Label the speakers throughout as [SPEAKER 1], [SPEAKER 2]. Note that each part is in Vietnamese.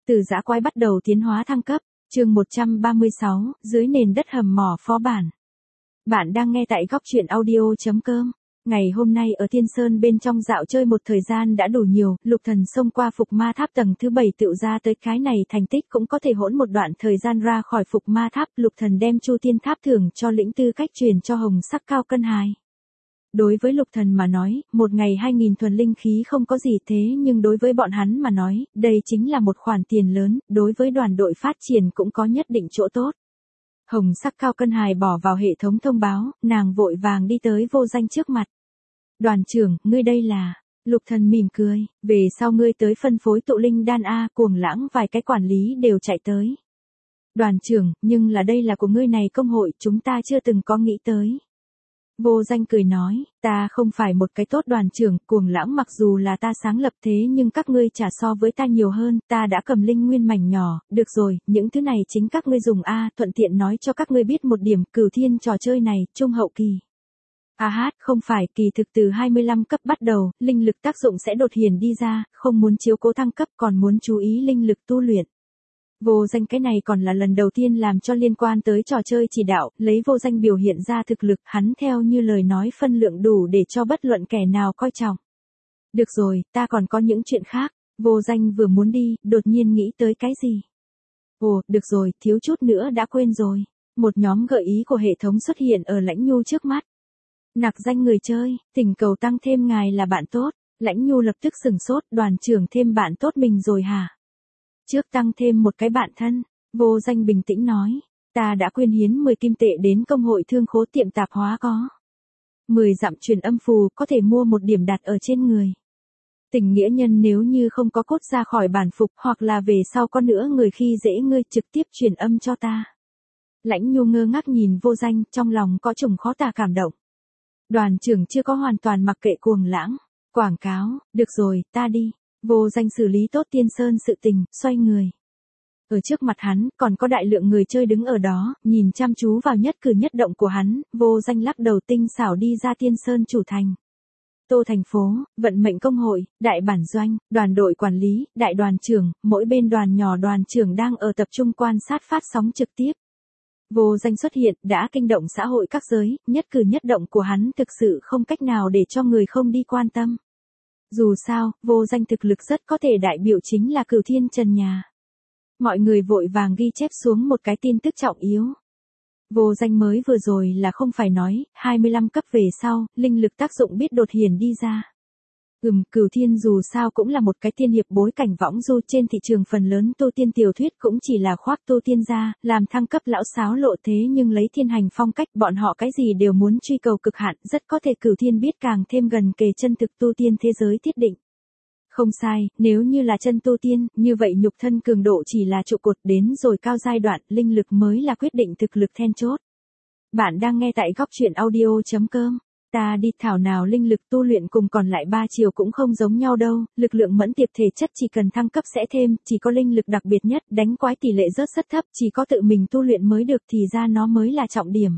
[SPEAKER 1] Từ dã quái bắt đầu tiến hóa thăng cấp, chương 136, dưới nền đất hầm mỏ phó bản. Bạn đang nghe tại góc truyện audio.com. Ngày hôm nay ở Tiên Sơn bên trong dạo chơi một thời gian đã đủ nhiều, Lục Thần xông qua Phục Ma Tháp tầng thứ 7 tựu ra tới cái này thành tích cũng có thể hỗn một đoạn thời gian ra khỏi Phục Ma Tháp. Lục Thần đem Chu Tiên Tháp thưởng cho lĩnh tư cách truyền cho hồng sắc cao cân hài. Đối với Lục Thần mà nói, một ngày 2000 thuần linh khí không có gì thế nhưng đối với bọn hắn mà nói, đây chính là một khoản tiền lớn, đối với đoàn đội phát triển cũng có nhất định chỗ tốt. Hồng sắc cao cân hài bỏ vào hệ thống thông báo, nàng vội vàng đi tới Vô Danh trước mặt. Đoàn trưởng, ngươi đây là... Lục Thần mỉm cười, về sau ngươi tới phân phối tụ linh đan A, Cuồng Lãng vài cái quản lý đều chạy tới. Đoàn trưởng, nhưng là đây là của ngươi này công hội, chúng ta chưa từng có nghĩ tới. Vô Danh cười nói, ta không phải một cái tốt đoàn trưởng, Cuồng Lãng mặc dù là ta sáng lập thế nhưng các ngươi trả so với ta nhiều hơn, ta đã cầm linh nguyên mảnh nhỏ, được rồi, những thứ này chính các ngươi dùng A, thuận tiện nói cho các ngươi biết một điểm, Cửu Thiên trò chơi này, trung hậu kỳ. Không phải, kỳ thực từ 25 cấp bắt đầu, linh lực tác dụng sẽ đột hiển đi ra, không muốn chiếu cố thăng cấp còn muốn chú ý linh lực tu luyện. Vô Danh cái này còn là lần đầu tiên làm cho liên quan tới trò chơi chỉ đạo, lấy Vô Danh biểu hiện ra thực lực, hắn theo như lời nói phân lượng đủ để cho bất luận kẻ nào coi trọng. Được rồi, ta còn có những chuyện khác, Vô Danh vừa muốn đi, đột nhiên nghĩ tới cái gì. Ồ, được rồi, thiếu chút nữa đã quên rồi. Một nhóm gợi ý của hệ thống xuất hiện ở Lãnh Nhu trước mắt. Nặc danh người chơi, thỉnh cầu tăng thêm ngài là bạn tốt. Lãnh Nhu lập tức sửng sốt, đoàn trưởng thêm bạn tốt mình rồi hả? Trước tăng thêm một cái bạn thân, Vô Danh bình tĩnh nói, ta đã quyên hiến 10 kim tệ đến công hội thương khố tiệm tạp hóa có. 10 dặm truyền âm phù có thể mua một điểm đặt ở trên người. Tình nghĩa nhân nếu như không có cốt ra khỏi bản phục hoặc là về sau có nữa người khi dễ ngươi trực tiếp truyền âm cho ta. Lãnh Nhu ngơ ngác nhìn Vô Danh, trong lòng có chủng khó tả cảm động. Đoàn trưởng chưa có hoàn toàn mặc kệ Cuồng Lãng. Quảng cáo, được rồi, ta đi. Vô Danh xử lý tốt Tiên Sơn sự tình, xoay người. Ở trước mặt hắn, còn có đại lượng người chơi đứng ở đó, nhìn chăm chú vào nhất cử nhất động của hắn, Vô Danh lắc đầu tinh xảo đi ra Tiên Sơn chủ thành. Tô thành phố, vận mệnh công hội, đại bản doanh, đoàn đội quản lý, đại đoàn trưởng, mỗi bên đoàn nhỏ đoàn trưởng đang ở tập trung quan sát phát sóng trực tiếp. Vô Danh xuất hiện, đã kinh động xã hội các giới, nhất cử nhất động của hắn thực sự không cách nào để cho người không đi quan tâm. Dù sao, Vô Danh thực lực rất có thể đại biểu chính là Cửu Thiên trần nhà. Mọi người vội vàng ghi chép xuống một cái tin tức trọng yếu. Vô Danh mới vừa rồi là không phải nói, 25 cấp về sau, linh lực tác dụng biết đột hiển đi ra. Cửu Thiên dù sao cũng là một cái tiên hiệp bối cảnh võng du, trên thị trường phần lớn tu tiên tiểu thuyết cũng chỉ là khoác tu tiên ra, làm thăng cấp lão sáo lộ thế nhưng lấy thiên hành phong cách bọn họ cái gì đều muốn truy cầu cực hạn, rất có thể Cửu Thiên biết càng thêm gần kề chân thực tu tiên thế giới thiết định. Không sai, nếu như là chân tu tiên, như vậy nhục thân cường độ chỉ là trụ cột, đến rồi cao giai đoạn, linh lực mới là quyết định thực lực then chốt. Bạn đang nghe tại góc truyện audio.com. Ta đi thảo nào linh lực tu luyện cùng còn lại 3 chiều cũng không giống nhau đâu, lực lượng mẫn tiệp thể chất chỉ cần thăng cấp sẽ thêm, chỉ có linh lực đặc biệt nhất, đánh quái tỷ lệ rất thấp, chỉ có tự mình tu luyện mới được thì ra nó mới là trọng điểm.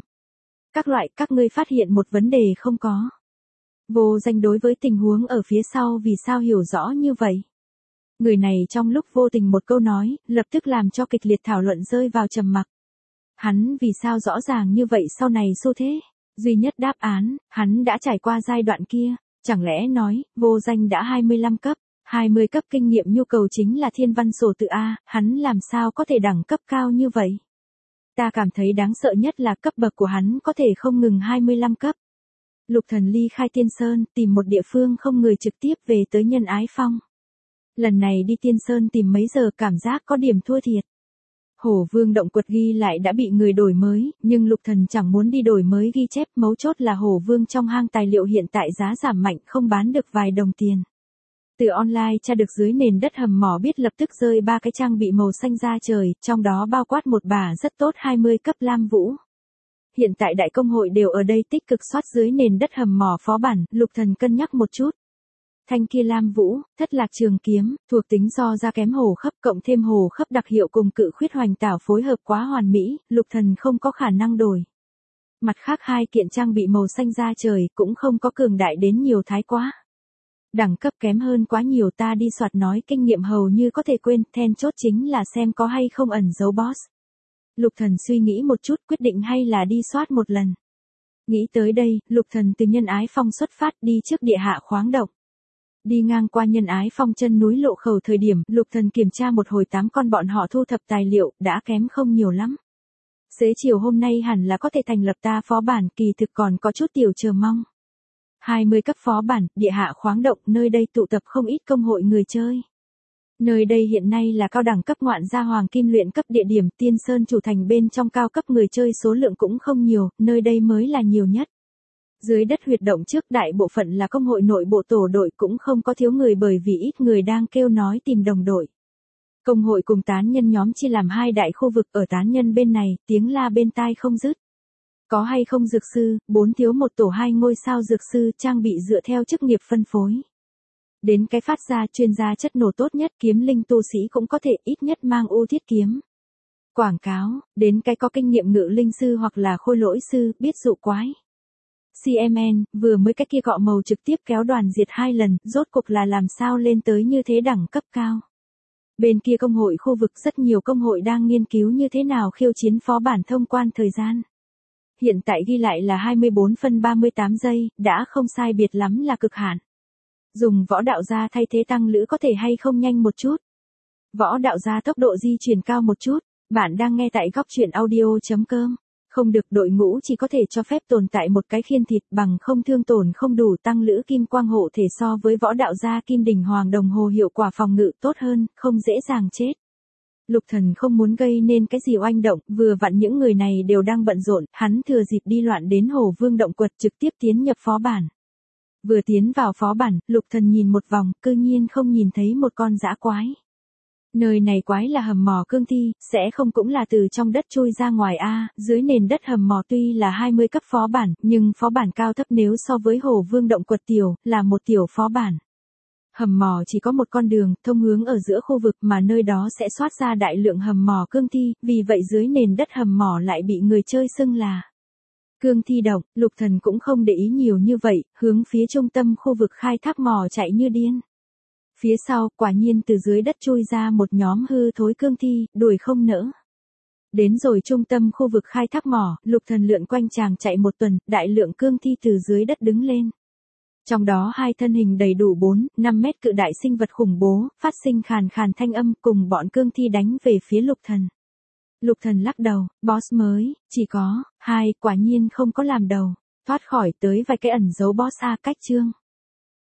[SPEAKER 1] Các ngươi phát hiện một vấn đề không có. Vô Danh đối với tình huống ở phía sau vì sao hiểu rõ như vậy. Người này trong lúc vô tình một câu nói, lập tức làm cho kịch liệt thảo luận rơi vào trầm mặc. Hắn vì sao rõ ràng như vậy sau này xu thế? Duy nhất đáp án, hắn đã trải qua giai đoạn kia, chẳng lẽ nói, Vô Danh đã 25 cấp, 20 cấp kinh nghiệm nhu cầu chính là thiên văn sổ tự A, hắn làm sao có thể đẳng cấp cao như vậy? Ta cảm thấy đáng sợ nhất là cấp bậc của hắn có thể không ngừng 25 cấp. Lục Thần ly khai Tiên Sơn, tìm một địa phương không người trực tiếp về tới Nhân Ái Phong. Lần này đi Tiên Sơn tìm mấy giờ cảm giác có điểm thua thiệt. Hổ Vương động quật ghi lại đã bị người đổi mới, nhưng Lục Thần chẳng muốn đi đổi mới ghi chép, mấu chốt là Hổ Vương trong hang tài liệu hiện tại giá giảm mạnh không bán được vài đồng tiền. Từ online tra được dưới nền đất hầm mỏ biết lập tức rơi 3 cái trang bị màu xanh ra trời, trong đó bao quát một bả rất tốt 20 cấp Lam Vũ. Hiện tại đại công hội đều ở đây tích cực soát dưới nền đất hầm mỏ phó bản, Lục Thần cân nhắc một chút. Thanh kia Lam Vũ, thất lạc trường kiếm, thuộc tính so ra kém hồ khấp cộng thêm hồ khấp đặc hiệu cùng cự khuyết hoành tảo phối hợp quá hoàn mỹ, Lục Thần không có khả năng đổi. Mặt khác 2 kiện trang bị màu xanh da trời cũng không có cường đại đến nhiều thái quá. Đẳng cấp kém hơn quá nhiều, ta đi soạt nói kinh nghiệm hầu như có thể quên, then chốt chính là xem có hay không ẩn dấu boss. Lục Thần suy nghĩ một chút, quyết định hay là đi soát một lần. Nghĩ tới đây, Lục Thần từ Nhân Ái Phong xuất phát, đi trước địa hạ khoáng động. Đi ngang qua Nhân Ái Phong chân núi lộ khẩu thời điểm, Lục Thần kiểm tra một hồi 8 con bọn họ thu thập tài liệu, đã kém không nhiều lắm. Xế chiều hôm nay hẳn là có thể thành lập ta phó bản, kỳ thực còn có chút tiểu chờ mong. 20 cấp phó bản, địa hạ khoáng động, nơi đây tụ tập không ít công hội người chơi. Nơi đây hiện nay là cao đẳng cấp ngoạn gia hoàng kim luyện cấp địa điểm, Tiên Sơn chủ thành bên trong cao cấp người chơi số lượng cũng không nhiều, nơi đây mới là nhiều nhất. Dưới đất huyệt động trước đại bộ phận là công hội nội bộ tổ đội, cũng không có thiếu người bởi vì ít người đang kêu nói tìm đồng đội. Công hội cùng tán nhân nhóm chia làm 2 đại khu vực, ở tán nhân bên này, tiếng la bên tai không dứt. Có hay không dược sư, 4 thiếu 1 tổ 2 ngôi sao dược sư, trang bị dựa theo chức nghiệp phân phối. Đến cái phát ra chuyên gia chất nổ tốt nhất, kiếm linh tu sĩ cũng có thể ít nhất mang ô thiết kiếm. Quảng cáo, đến cái có kinh nghiệm ngự linh sư hoặc là khôi lỗi sư, biết dụ quái. CMN, vừa mới cái kia cọ màu trực tiếp kéo đoàn diệt 2 lần, rốt cuộc là làm sao lên tới như thế đẳng cấp cao. Bên kia công hội khu vực rất nhiều công hội đang nghiên cứu như thế nào khiêu chiến phó bản thông quan thời gian. Hiện tại ghi lại là 24 phân 38 giây, đã không sai biệt lắm là cực hạn. Dùng võ đạo gia thay thế tăng lữ có thể hay không nhanh một chút. Võ đạo gia tốc độ di chuyển cao một chút. Bạn đang nghe tại góc truyện audio.com. Không được, đội ngũ chỉ có thể cho phép tồn tại một cái khiên thịt, bằng không thương tổn không đủ, tăng lữ kim quang hộ thể so với võ đạo gia kim đỉnh hoàng đồng hồ hiệu quả phòng ngự tốt hơn, không dễ dàng chết. Lục Thần không muốn gây nên cái gì oanh động, vừa vặn những người này đều đang bận rộn, hắn thừa dịp đi loạn đến Hồ Vương động quật trực tiếp tiến nhập phó bản. Vừa tiến vào phó bản, Lục Thần nhìn một vòng, cư nhiên không nhìn thấy một con dã quái. Nơi này quái là hầm mỏ cương thi, sẽ không cũng là từ trong đất chui ra ngoài a, dưới nền đất hầm mỏ tuy là 20 cấp phó bản, nhưng phó bản cao thấp nếu so với Hồ Vương động quật tiểu, là một tiểu phó bản. Hầm mỏ chỉ có một con đường, thông hướng ở giữa khu vực mà nơi đó sẽ xoát ra đại lượng hầm mỏ cương thi, vì vậy dưới nền đất hầm mỏ lại bị người chơi xưng là cương thi động. Lục Thần cũng không để ý nhiều như vậy, hướng phía trung tâm khu vực khai thác mỏ chạy như điên. Phía sau, quả nhiên từ dưới đất chui ra một nhóm hư thối cương thi, đuổi không nỡ. Đến rồi trung tâm khu vực khai thác mỏ, Lục Thần lượn quanh chàng chạy một tuần, đại lượng cương thi từ dưới đất đứng lên. Trong đó 2 thân hình đầy đủ 4-5 mét cự đại sinh vật khủng bố, phát sinh khàn khàn thanh âm, cùng bọn cương thi đánh về phía Lục Thần. Lục Thần lắc đầu, boss mới, chỉ có 2, quả nhiên không có làm đầu. Thoát khỏi tới vài cái ẩn dấu boss a cách chương.